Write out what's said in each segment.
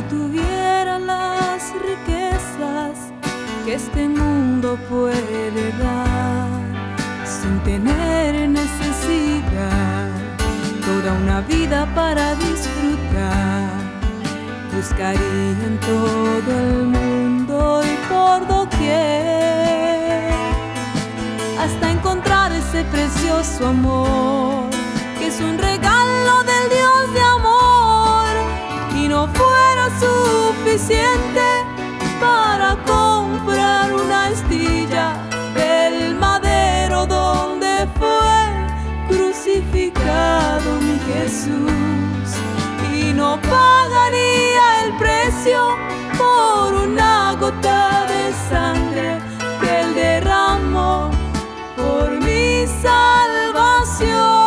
tuviera las riquezas que este mundo puede dar, sin tener necesidad, toda una vida para disfrutar, buscaría en todo el mundo y por doquier, hasta encontrar ese precioso amor, que es un regalo del Dios de amor, y no fuera suficiente para comprar una astilla del madero donde fue crucificado mi Jesús, y no pagaría el precio por una gota de sangre que Él derramó por mi salvación.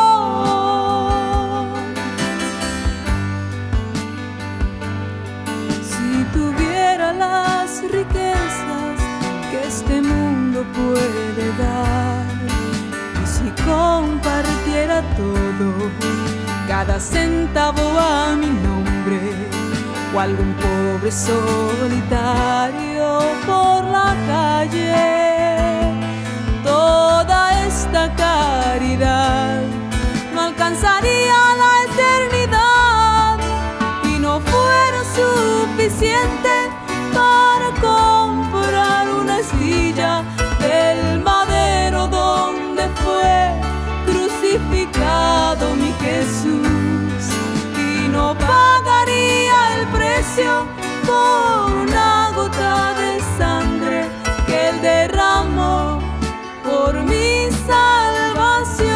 Si tuviera las riquezas que este mundo puede dar, y si compartiera todo, cada centavo a mi nombre, o algún pobre solitario por la calle, toda esta caridad no alcanzaría la eternidad, y no fuera suficiente para comprar una astilla del madero donde fue crucificado mi Jesús, y no pagaría el precio por una gota de sangre que Él derramó por mi salvación,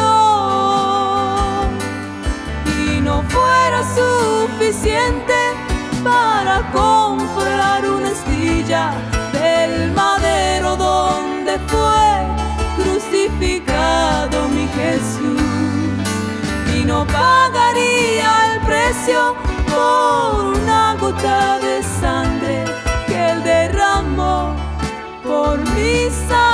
y no fuera suficiente para comprar una astilla del madero donde fue crucificado mi Jesús, y no pagaría el precio por una gota de sangre que Él derramó por mi salvación.